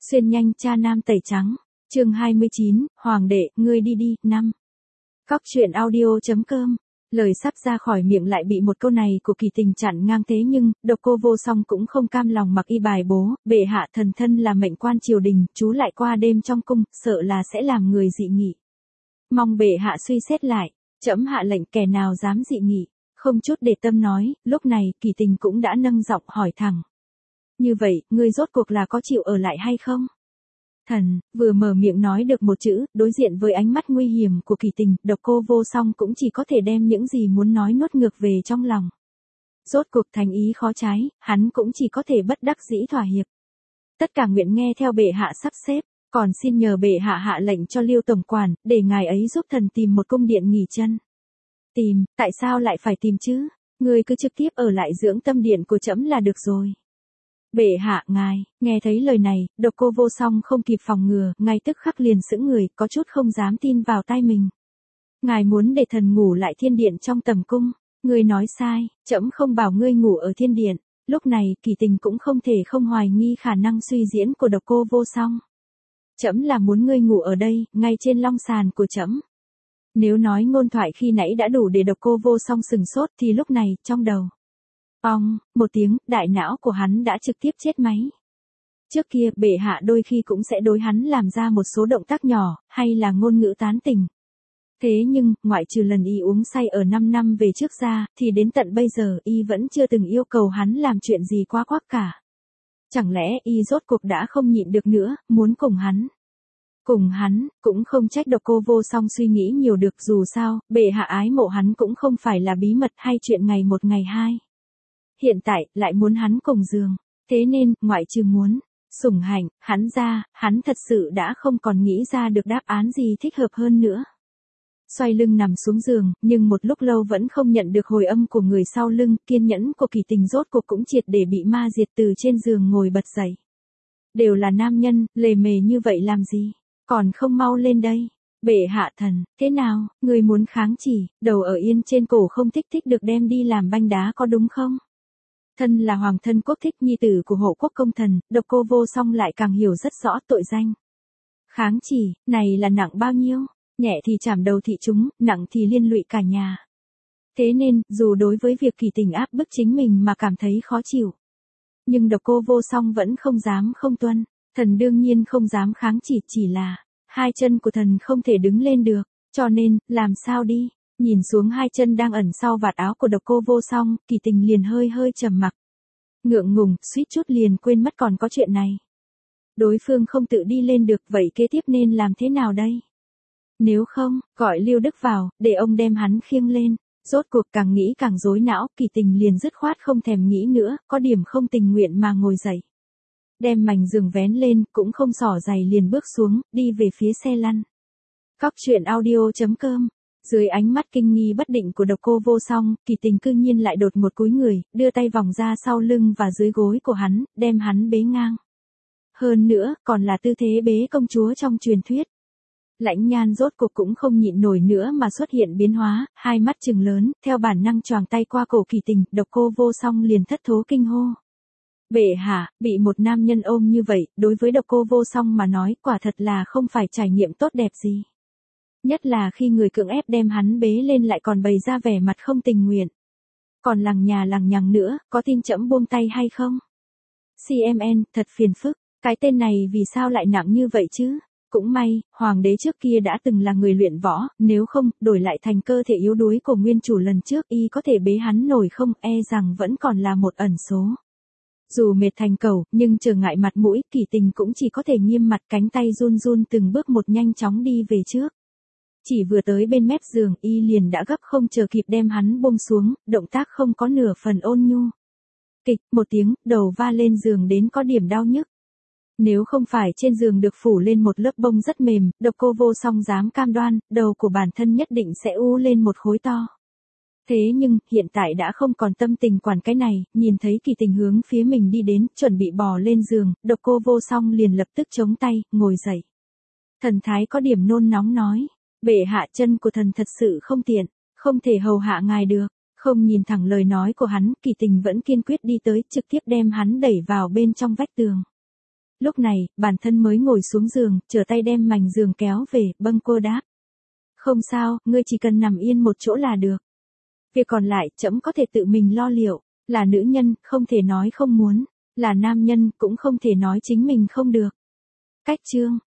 Xuyên nhanh cha nam tẩy trắng. Chương 29, Hoàng đệ, ngươi đi đi, 5. Cóc truyện audio.com. Lời sắp ra khỏi miệng lại bị một câu này của Kỳ Tình chặn ngang, thế nhưng Độc Cô Vô Song cũng không cam lòng mặc y bài bố, bệ hạ thần thân là mệnh quan triều đình, chú lại qua đêm trong cung, sợ là sẽ làm người dị nghị. Mong bệ hạ suy xét lại, trẫm hạ lệnh kẻ nào dám dị nghị. Không chút để tâm nói, lúc này Kỳ Tình cũng đã nâng giọng hỏi thẳng. Như vậy, ngươi rốt cuộc là có chịu ở lại hay không? Thần, vừa mở miệng nói được một chữ, đối diện với ánh mắt nguy hiểm của Kỳ Tình, Độc Cô Vô Song cũng chỉ có thể đem những gì muốn nói nuốt ngược về trong lòng. Rốt cuộc thành ý khó trái, hắn cũng chỉ có thể bất đắc dĩ thỏa hiệp. Tất cả nguyện nghe theo bệ hạ sắp xếp, còn xin nhờ bệ hạ hạ lệnh cho Liêu tổng quản, để ngài ấy giúp thần tìm một cung điện nghỉ chân. Tìm, tại sao lại phải tìm chứ? Ngươi cứ trực tiếp ở lại dưỡng tâm điện của trẫm là được rồi. Bệ hạ ngài, nghe thấy lời này, Độc Cô Vô Song không kịp phòng ngừa, ngay tức khắc liền sững người, có chút không dám tin vào tai mình. Ngài muốn để thần ngủ lại thiên điện trong tầm cung, ngươi nói sai, trẫm không bảo ngươi ngủ ở thiên điện. Lúc này, Kỳ Tình cũng không thể không hoài nghi khả năng suy diễn của Độc Cô Vô Song. Trẫm là muốn ngươi ngủ ở đây, ngay trên long sàn của trẫm. Nếu nói ngôn thoại khi nãy đã đủ để Độc Cô Vô Song sừng sốt thì lúc này, trong đầu. Ong, một tiếng, đại não của hắn đã trực tiếp chết máy. Trước kia, bệ hạ đôi khi cũng sẽ đối hắn làm ra một số động tác nhỏ, hay là ngôn ngữ tán tình. Thế nhưng, ngoại trừ lần y uống say ở 5 năm về trước ra, thì đến tận bây giờ y vẫn chưa từng yêu cầu hắn làm chuyện gì quá quắc cả. Chẳng lẽ y rốt cuộc đã không nhịn được nữa, muốn cùng hắn. Cùng hắn, cũng không trách Độc Cô Vô Song suy nghĩ nhiều được, dù sao, bệ hạ ái mộ hắn cũng không phải là bí mật hay chuyện ngày một ngày hai. Hiện tại, lại muốn hắn cùng giường. Thế nên, ngoại trừ muốn sủng hạnh hắn ra, hắn thật sự đã không còn nghĩ ra được đáp án gì thích hợp hơn nữa. Xoay lưng nằm xuống giường, nhưng một lúc lâu vẫn không nhận được hồi âm của người sau lưng, kiên nhẫn của Kỳ Tình rốt cuộc cũng triệt để bị ma diệt, từ trên giường ngồi bật dậy. Đều là nam nhân, lề mề như vậy làm gì? Còn không mau lên đây. Bệ hạ thần, thế nào, người muốn kháng chỉ, đầu ở yên trên cổ không thích được đem đi làm banh đá có đúng không? Thân là hoàng thân quốc thích nhi tử của hộ quốc công thần, Độc Cô Vô Song lại càng hiểu rất rõ tội danh. Kháng chỉ, này là nặng bao nhiêu? Nhẹ thì chảm đầu thị chúng, nặng thì liên lụy cả nhà. Thế nên, dù đối với việc Kỳ Tình áp bức chính mình mà cảm thấy khó chịu, nhưng Độc Cô Vô Song vẫn không dám không tuân. Thần đương nhiên không dám kháng chỉ là hai chân của thần không thể đứng lên được, cho nên, làm sao đi? Nhìn xuống hai chân đang ẩn sau vạt áo của Độc Cô Vô Song, Kỳ Tình liền hơi trầm mặc. Ngượng ngùng, suýt chút liền quên mất còn có chuyện này. Đối phương không tự đi lên được, vậy kế tiếp nên làm thế nào đây? Nếu không, gọi Liêu Đức vào, để ông đem hắn khiêng lên. Rốt cuộc càng nghĩ càng rối não, Kỳ Tình liền dứt khoát không thèm nghĩ nữa, có điểm không tình nguyện mà ngồi dậy. Đem mành giường vén lên, cũng không xỏ giày liền bước xuống, đi về phía xe lăn. Cóc truyện audio.com. Dưới ánh mắt kinh nghi bất định của Độc Cô Vô Song, Kỳ Tình cư nhiên lại đột một cúi người, đưa tay vòng ra sau lưng và dưới gối của hắn, đem hắn bế ngang. Hơn nữa, còn là tư thế bế công chúa trong truyền thuyết. Lãnh Nhan rốt cuộc cũng không nhịn nổi nữa mà xuất hiện biến hóa, hai mắt trừng lớn, theo bản năng choàng tay qua cổ Kỳ Tình, Độc Cô Vô Song liền thất thố kinh hô. Bệ hạ, bị một nam nhân ôm như vậy, đối với Độc Cô Vô Song mà nói, quả thật là không phải trải nghiệm tốt đẹp gì. Nhất là khi người cưỡng ép đem hắn bế lên lại còn bày ra vẻ mặt không tình nguyện. Còn lằng nhằng nữa, có tin trẫm buông tay hay không? CMN, thật phiền phức, cái tên này vì sao lại nặng như vậy chứ? Cũng may, hoàng đế trước kia đã từng là người luyện võ, nếu không, đổi lại thành cơ thể yếu đuối của nguyên chủ lần trước y có thể bế hắn nổi không, e rằng vẫn còn là một ẩn số. Dù mệt thành cẩu, nhưng trở ngại mặt mũi, Kỳ Tình cũng chỉ có thể nghiêm mặt, cánh tay run từng bước một nhanh chóng đi về trước. Chỉ vừa tới bên mép giường, y liền đã gấp không chờ kịp đem hắn buông xuống, động tác không có nửa phần ôn nhu. Kịch, một tiếng, đầu va lên giường đến có điểm đau nhức. Nếu không phải trên giường được phủ lên một lớp bông rất mềm, Độc Cô Vô Song dám cam đoan, đầu của bản thân nhất định sẽ u lên một khối to. Thế nhưng, hiện tại đã không còn tâm tình quản cái này, nhìn thấy Kỳ Tình hướng phía mình đi đến, chuẩn bị bò lên giường, Độc Cô Vô Song liền lập tức chống tay, ngồi dậy. Thần thái có điểm nôn nóng nói, bệ hạ, chân của thần thật sự không tiện, không thể hầu hạ ngài được. Không nhìn thẳng lời nói của hắn, Kỳ Tình vẫn kiên quyết đi tới, trực tiếp đem hắn đẩy vào bên trong vách tường. Lúc này, bản thân mới ngồi xuống giường, trở tay đem mành giường kéo về, bâng cô đáp. Không sao, ngươi chỉ cần nằm yên một chỗ là được. Việc còn lại, trẫm có thể tự mình lo liệu. Là nữ nhân, không thể nói không muốn. Là nam nhân, cũng không thể nói chính mình không được. Cách chương